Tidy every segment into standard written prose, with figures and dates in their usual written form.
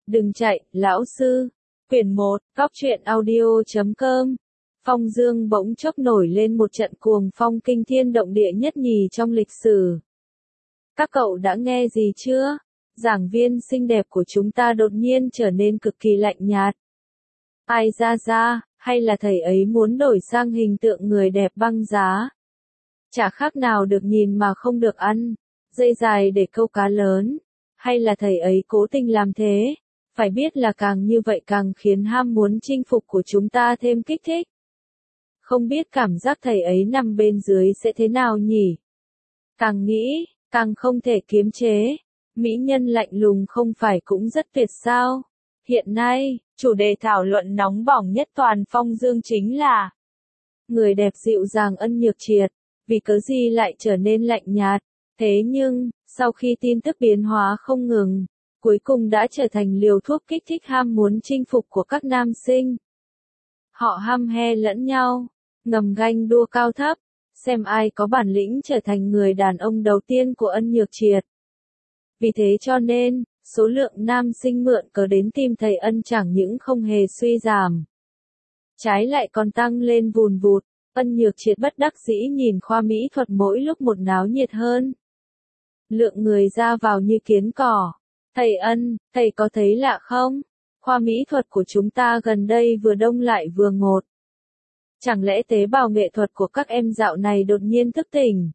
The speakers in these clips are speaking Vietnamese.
Đừng chạy, lão sư. Quyển 1, Góc truyện audio.com. Phong Dương bỗng chốc nổi lên một trận cuồng phong kinh thiên động địa nhất nhì trong lịch sử. Các cậu đã nghe gì chưa? Giảng viên xinh đẹp của chúng ta đột nhiên trở nên cực kỳ lạnh nhạt. Ai ra, hay là thầy ấy muốn đổi sang hình tượng người đẹp băng giá? Chả khác nào được nhìn mà không được ăn, dây dài để câu cá lớn. Hay là thầy ấy cố tình làm thế? Phải biết là càng như vậy càng khiến ham muốn chinh phục của chúng ta thêm kích thích. Không biết cảm giác thầy ấy nằm bên dưới sẽ thế nào nhỉ? Càng nghĩ, càng không thể kiềm chế. Mỹ nhân lạnh lùng không phải cũng rất tuyệt sao? Hiện nay, chủ đề thảo luận nóng bỏng nhất toàn Phong Dương chính là người đẹp dịu dàng Ân Nhược Triệt, vì cớ gì lại trở nên lạnh nhạt. Thế nhưng, sau khi tin tức biến hóa không ngừng, cuối cùng đã trở thành liều thuốc kích thích ham muốn chinh phục của các nam sinh. Họ hăm he lẫn nhau, ngầm ganh đua cao thấp, xem ai có bản lĩnh trở thành người đàn ông đầu tiên của Ân Nhược Triệt. Vì thế cho nên, số lượng nam sinh mượn cớ đến tìm thầy Ân chẳng những không hề suy giảm, trái lại còn tăng lên vùn vụt. Ân Nhược Triệt bất đắc dĩ nhìn khoa mỹ thuật mỗi lúc một náo nhiệt hơn. Lượng người ra vào như kiến cỏ. Thầy Ân, thầy có thấy lạ không? Khoa mỹ thuật của chúng ta gần đây vừa đông lại vừa ngột. Chẳng lẽ tế bào nghệ thuật của các em dạo này đột nhiên thức tỉnh?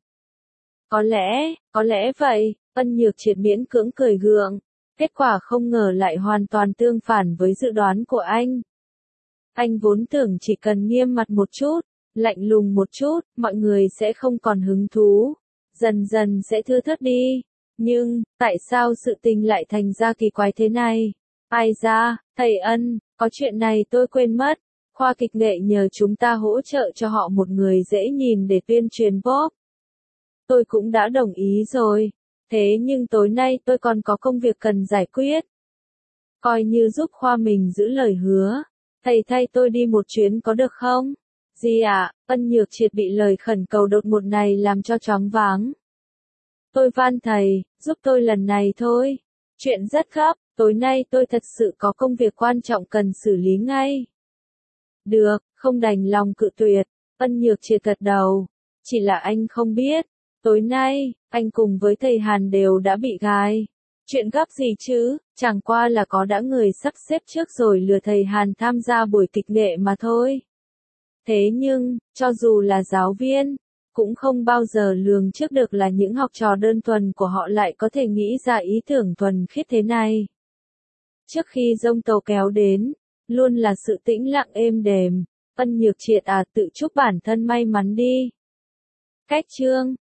Có lẽ vậy. Ân Nhược Triệt miễn cưỡng cười gượng. Kết quả không ngờ lại hoàn toàn tương phản với dự đoán của anh. Anh vốn tưởng chỉ cần nghiêm mặt một chút, lạnh lùng một chút, mọi người sẽ không còn hứng thú, dần dần sẽ thưa thớt đi. Nhưng, tại sao sự tình lại thành ra kỳ quái thế này? Ai ra, thầy Ân, có chuyện này tôi quên mất. Khoa kịch nghệ nhờ chúng ta hỗ trợ cho họ một người dễ nhìn để tuyên truyền pop. Tôi cũng đã đồng ý rồi. Thế nhưng tối nay tôi còn có công việc cần giải quyết. Coi như giúp khoa mình giữ lời hứa. Thầy thay tôi đi một chuyến có được không? Gì ạ? Ân Nhược Triệt bị lời khẩn cầu đột ngột này làm cho choáng váng. Tôi van thầy, giúp tôi lần này thôi. Chuyện rất gấp, tối nay tôi thật sự có công việc quan trọng cần xử lý ngay. Được, không đành lòng cự tuyệt. Ân Nhược Triệt gật đầu. Chỉ là anh không biết, tối nay, anh cùng với thầy Hàn đều đã bị gài. Chuyện gấp gì chứ, chẳng qua là có đã người sắp xếp trước rồi lừa thầy Hàn tham gia buổi kịch nghệ mà thôi. Thế nhưng, cho dù là giáo viên, cũng không bao giờ lường trước được là những học trò đơn thuần của họ lại có thể nghĩ ra ý tưởng thuần khiết thế này. Trước khi giông tàu kéo đến, luôn là sự tĩnh lặng êm đềm. Ân Nhược Triệt tự chúc bản thân may mắn đi. Cách chương